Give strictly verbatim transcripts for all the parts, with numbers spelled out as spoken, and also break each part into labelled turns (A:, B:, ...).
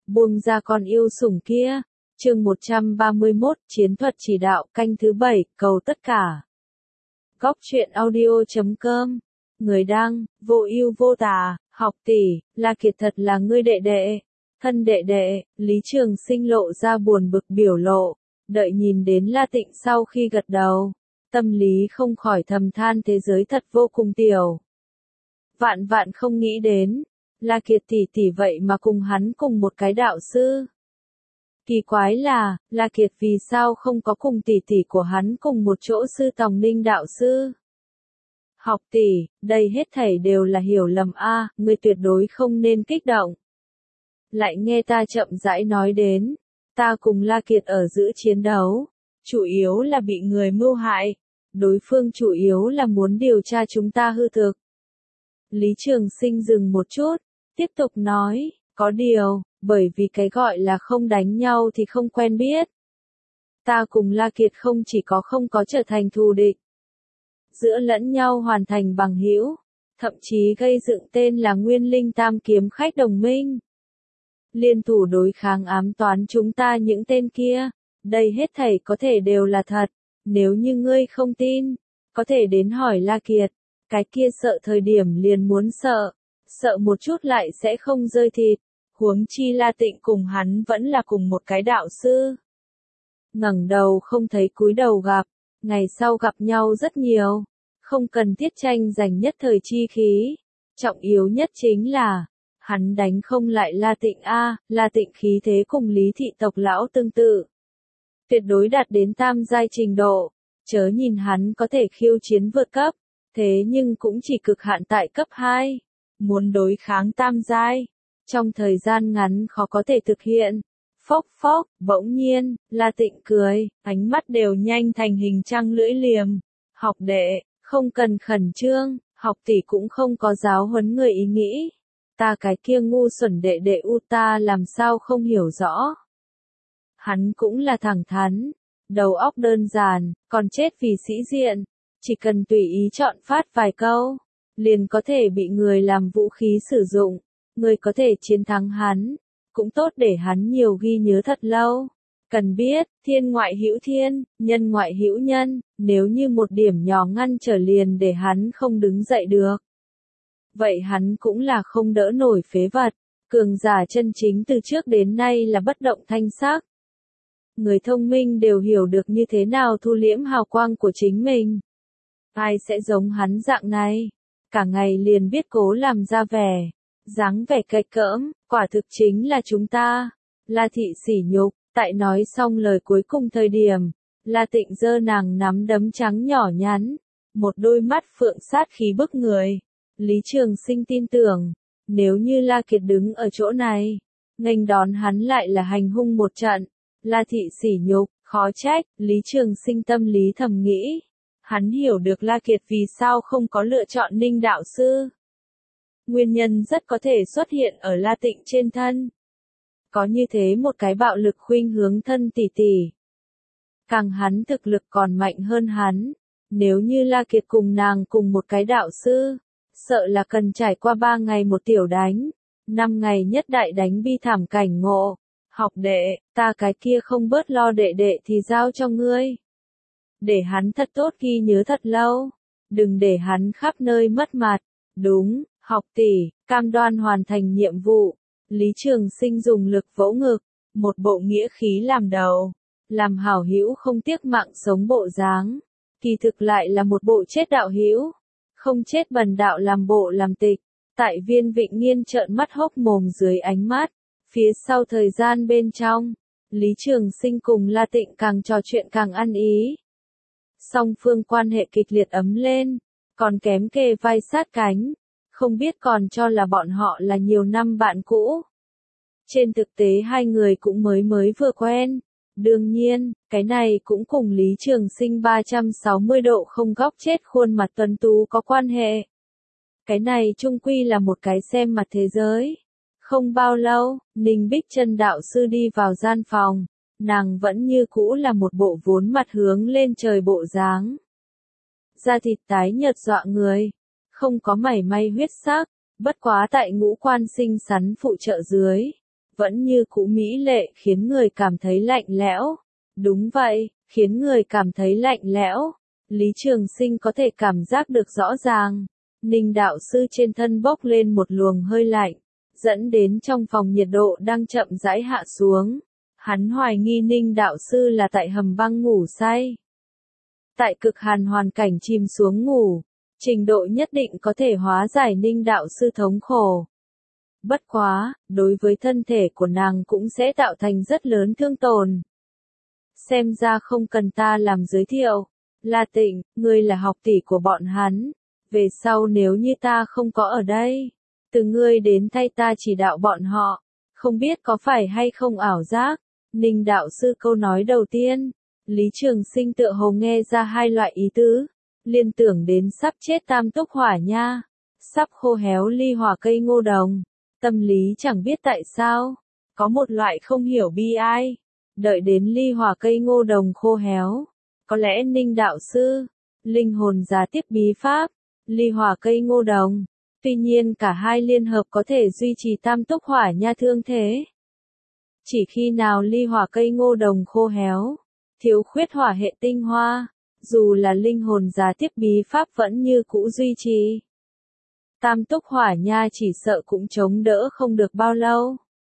A: buông ra con yêu sủng kia. Chương một trăm ba mươi mốt, chiến thuật chỉ đạo, canh thứ bảy, cầu tất cả. Góc truyện audio chấm com. Người đăng, vô ưu vô tà, học tỷ, La Kiệt thật là ngươi đệ đệ. Thân đệ đệ, Lý Trường Sinh lộ ra buồn bực biểu lộ, đợi nhìn đến La Tịnh sau khi gật đầu. Tâm lý không khỏi thầm than thế giới thật vô cùng tiểu. Vạn vạn không nghĩ đến, La Kiệt tỷ tỷ vậy mà cùng hắn cùng một cái đạo sư. Kỳ quái là, La Kiệt vì sao không có cùng tỷ tỷ của hắn cùng một chỗ sư Tòng Ninh đạo sư. Học tỷ, đây hết thảy đều là hiểu lầm a, ngươi tuyệt đối không nên kích động. Lại nghe ta chậm rãi nói đến, ta cùng La Kiệt ở giữa chiến đấu, chủ yếu là bị người mưu hại, đối phương chủ yếu là muốn điều tra chúng ta hư thực. Lý Trường Sinh dừng một chút, tiếp tục nói, có điều, bởi vì cái gọi là không đánh nhau thì không quen biết. Ta cùng La Kiệt không chỉ có không có trở thành thù địch, giữa lẫn nhau hoàn thành bằng hữu, thậm chí gây dựng tên là Nguyên Linh Tam Kiếm Khách đồng minh. Liên thủ đối kháng ám toán chúng ta những tên kia, đây hết thảy có thể đều là thật, nếu như ngươi không tin, có thể đến hỏi La Kiệt, cái kia sợ thời điểm liền muốn sợ, sợ một chút lại sẽ không rơi thịt, huống chi La Tịnh cùng hắn vẫn là cùng một cái đạo sư. Ngẩng đầu không thấy cúi đầu gặp, ngày sau gặp nhau rất nhiều, không cần thiết tranh giành nhất thời chi khí, trọng yếu nhất chính là, hắn đánh không lại La Tịnh a, La Tịnh khí thế cùng Lý thị tộc lão tương tự, tuyệt đối đạt đến tam giai trình độ, chớ nhìn hắn có thể khiêu chiến vượt cấp, thế nhưng cũng chỉ cực hạn tại cấp hai, muốn đối kháng tam giai, trong thời gian ngắn khó có thể thực hiện. Phốc phốc, bỗng nhiên, La Tịnh cười, ánh mắt đều nhanh thành hình trăng lưỡi liềm. Học đệ, không cần khẩn trương, học tỷ cũng không có giáo huấn người ý nghĩ. Ta cái kia ngu xuẩn đệ đệ u ta làm sao không hiểu rõ. Hắn cũng là thẳng thắn, đầu óc đơn giản, còn chết vì sĩ diện. Chỉ cần tùy ý chọn phát vài câu, liền có thể bị người làm vũ khí sử dụng. Người có thể chiến thắng hắn, cũng tốt để hắn nhiều ghi nhớ thật lâu. Cần biết, thiên ngoại hữu thiên, nhân ngoại hữu nhân, nếu như một điểm nhỏ ngăn trở liền để hắn không đứng dậy được. Vậy hắn cũng là không đỡ nổi phế vật, cường giả chân chính từ trước đến nay là bất động thanh sắc. Người thông minh đều hiểu được như thế nào thu liễm hào quang của chính mình. Ai sẽ giống hắn dạng này, cả ngày liền biết cố làm ra vẻ, dáng vẻ cạch cỡm, quả thực chính là chúng ta. La thị sỉ nhục, tại nói xong lời cuối cùng thời điểm, La Tịnh giơ nàng nắm đấm trắng nhỏ nhắn, một đôi mắt phượng sát khí bức người. Lý Trường Sinh tin tưởng, nếu như La Kiệt đứng ở chỗ này, nghênh đón hắn lại là hành hung một trận. La thị sỉ nhục, khó trách, Lý Trường Sinh tâm lý thầm nghĩ. Hắn hiểu được La Kiệt vì sao không có lựa chọn Ninh đạo sư. Nguyên nhân rất có thể xuất hiện ở La Tịnh trên thân. Có như thế một cái bạo lực khuynh hướng thân tỷ tỷ. Càng hắn thực lực còn mạnh hơn hắn. Nếu như La Kiệt cùng nàng cùng một cái đạo sư, sợ là cần trải qua ba ngày một tiểu đánh, năm ngày nhất đại đánh bi thảm cảnh ngộ. Học đệ, ta cái kia không bớt lo đệ đệ thì giao cho ngươi. Để hắn thật tốt ghi nhớ thật lâu. Đừng để hắn khắp nơi mất mặt. Đúng, học tỷ, cam đoan hoàn thành nhiệm vụ. Lý Trường Sinh dùng lực vỗ ngực, một bộ nghĩa khí làm đầu, làm hảo hữu không tiếc mạng sống bộ dáng, kỳ thực lại là một bộ chết đạo hữu, không chết bần đạo làm bộ làm tịch. Tại Viên Vịnh Nghiên trợn mắt hốc mồm dưới ánh mắt, phía sau thời gian bên trong, Lý Trường Sinh cùng La Tịnh càng trò chuyện càng ăn ý. Song phương quan hệ kịch liệt ấm lên, còn kém kề vai sát cánh. Không biết còn cho là bọn họ là nhiều năm bạn cũ. Trên thực tế hai người cũng mới mới vừa quen. Đương nhiên, cái này cũng cùng Lý Trường Sinh ba trăm sáu mươi độ không góc chết khuôn mặt tuấn tú có quan hệ. Cái này chung quy là một cái xem mặt thế giới. Không bao lâu, Ninh Bích Chân đạo sư đi vào gian phòng. Nàng vẫn như cũ là một bộ vốn mặt hướng lên trời bộ dáng. Da thịt tái nhợt dọa người. Không có mảy may huyết sắc, bất quá tại ngũ quan xinh xắn phụ trợ dưới, vẫn như cũ mỹ lệ khiến người cảm thấy lạnh lẽo. Đúng vậy, khiến người cảm thấy lạnh lẽo. Lý Trường Sinh có thể cảm giác được rõ ràng. Ninh đạo sư trên thân bốc lên một luồng hơi lạnh, dẫn đến trong phòng nhiệt độ đang chậm rãi hạ xuống. Hắn hoài nghi Ninh đạo sư là tại hầm băng ngủ say. Tại cực hàn hoàn cảnh chìm xuống ngủ, trình độ nhất định có thể hóa giải Ninh đạo sư thống khổ. Bất quá, đối với thân thể của nàng cũng sẽ tạo thành rất lớn thương tổn. Xem ra không cần ta làm giới thiệu. La Tịnh, ngươi là học tỷ của bọn hắn. Về sau nếu như ta không có ở đây, từ ngươi đến thay ta chỉ đạo bọn họ. Không biết có phải hay không ảo giác. Ninh đạo sư câu nói đầu tiên, Lý Trường Sinh tựa hồ nghe ra hai loại ý tứ. Liên tưởng đến sắp chết tam túc hỏa nha, sắp khô héo ly hỏa cây ngô đồng. Tâm lý chẳng biết tại sao, có một loại không hiểu bi ai. Đợi đến ly hỏa cây ngô đồng khô héo, có lẽ Ninh đạo sư, linh hồn giá tiếp bí pháp, ly hỏa cây ngô đồng. Tuy nhiên cả hai liên hợp có thể duy trì tam túc hỏa nha thương thế. Chỉ khi nào ly hỏa cây ngô đồng khô héo, thiếu khuyết hỏa hệ tinh hoa, dù là linh hồn giá tiếp bí pháp vẫn như cũ duy trì. Tam túc hỏa nha chỉ sợ cũng chống đỡ không được bao lâu.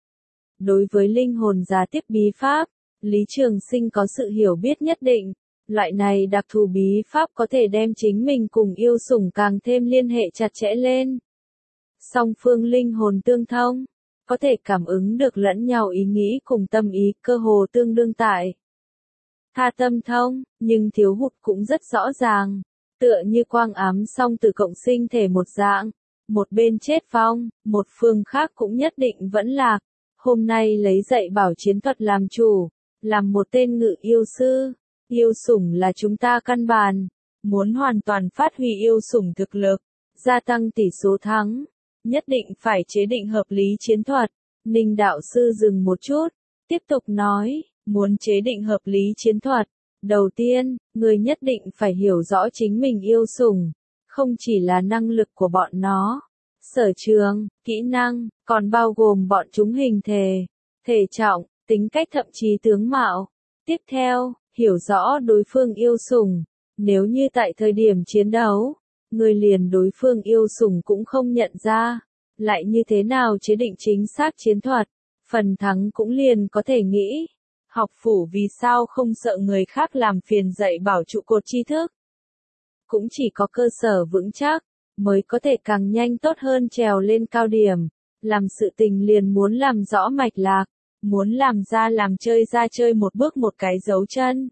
A: Đối với linh hồn giá tiếp bí pháp, Lý Trường Sinh có sự hiểu biết nhất định. Loại này đặc thù bí pháp có thể đem chính mình cùng yêu sủng càng thêm liên hệ chặt chẽ lên. Song phương linh hồn tương thông, có thể cảm ứng được lẫn nhau ý nghĩ cùng tâm ý cơ hồ tương đương tại. Tha tâm thông, nhưng thiếu hụt cũng rất rõ ràng. Tựa như quang ám song từ cộng sinh thể một dạng. Một bên chết vong, một phương khác cũng nhất định vẫn lạc. Hôm nay lấy dạy bảo chiến thuật làm chủ, làm một tên ngự yêu sư. Yêu sủng là chúng ta căn bản. Muốn hoàn toàn phát huy yêu sủng thực lực, gia tăng tỷ số thắng, nhất định phải chế định hợp lý chiến thuật. Ninh đạo sư dừng một chút, tiếp tục nói, muốn chế định hợp lý chiến thuật. Đầu tiên, người nhất định phải hiểu rõ chính mình yêu sủng, không chỉ là năng lực của bọn nó, sở trường, kỹ năng, còn bao gồm bọn chúng hình thể, thể trọng, tính cách thậm chí tướng mạo. Tiếp theo, hiểu rõ đối phương yêu sủng. Nếu như tại thời điểm chiến đấu, người liền đối phương yêu sủng cũng không nhận ra, lại như thế nào chế định chính xác chiến thuật, phần thắng cũng liền có thể nghĩ. Học phủ vì sao không sợ người khác làm phiền dạy bảo trụ cột tri thức? Cũng chỉ có cơ sở vững chắc, mới có thể càng nhanh tốt hơn trèo lên cao điểm. Làm sự tình liền muốn làm rõ mạch lạc, muốn làm ra làm chơi ra chơi một bước một cái dấu chân.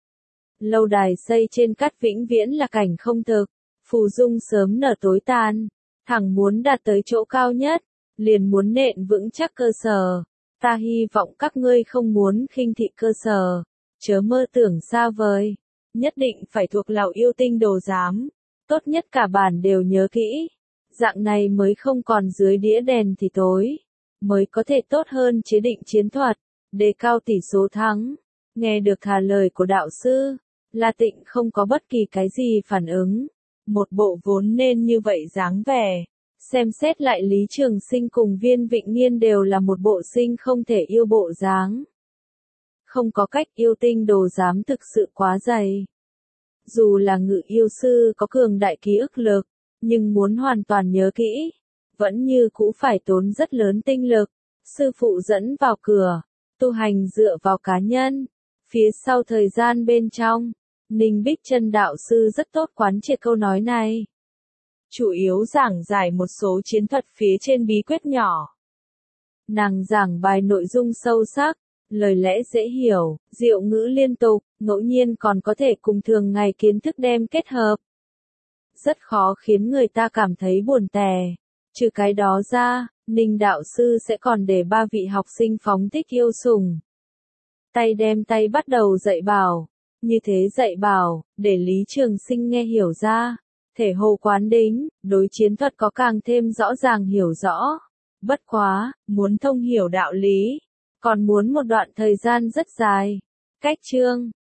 A: Lâu đài xây trên cát vĩnh viễn là cảnh không thực, phù dung sớm nở tối tàn. Thẳng muốn đạt tới chỗ cao nhất, liền muốn nện vững chắc cơ sở. Ta hy vọng các ngươi không muốn khinh thị cơ sở, chớ mơ tưởng xa vời, nhất định phải thuộc lào yêu tinh đồ giám, tốt nhất cả bản đều nhớ kỹ, dạng này mới không còn dưới đĩa đèn thì tối, mới có thể tốt hơn chế định chiến thuật, đề cao tỷ số thắng. Nghe được thà lời của đạo sư, La Tịnh không có bất kỳ cái gì phản ứng, một bộ vốn nên như vậy dáng vẻ. Xem xét lại Lý Trường Sinh cùng Viên Vịnh Nghiên đều là một bộ sinh không thể yêu bộ dáng. Không có cách, yêu tinh đồ giám thực sự quá dày. Dù là ngự yêu sư có cường đại ký ức lực, nhưng muốn hoàn toàn nhớ kỹ, vẫn như cũ phải tốn rất lớn tinh lực. Sư phụ dẫn vào cửa, tu hành dựa vào cá nhân. Phía sau thời gian bên trong, Ninh Bích Chân đạo sư rất tốt quán triệt câu nói này. Chủ yếu giảng giải một số chiến thuật phía trên bí quyết nhỏ. Nàng giảng bài nội dung sâu sắc, lời lẽ dễ hiểu, diệu ngữ liên tục, ngẫu nhiên còn có thể cùng thường ngày kiến thức đem kết hợp. Rất khó khiến người ta cảm thấy buồn tẻ. Trừ cái đó ra, Ninh đạo sư sẽ còn để ba vị học sinh phóng thích yêu sủng. Tay đem tay bắt đầu dạy bảo. Như thế dạy bảo, để Lý Trường Sinh nghe hiểu ra. Thể hồ quán đính, đối chiến thuật có càng thêm rõ ràng hiểu rõ. Bất quá, muốn thông hiểu đạo lý, còn muốn một đoạn thời gian rất dài. Cách chương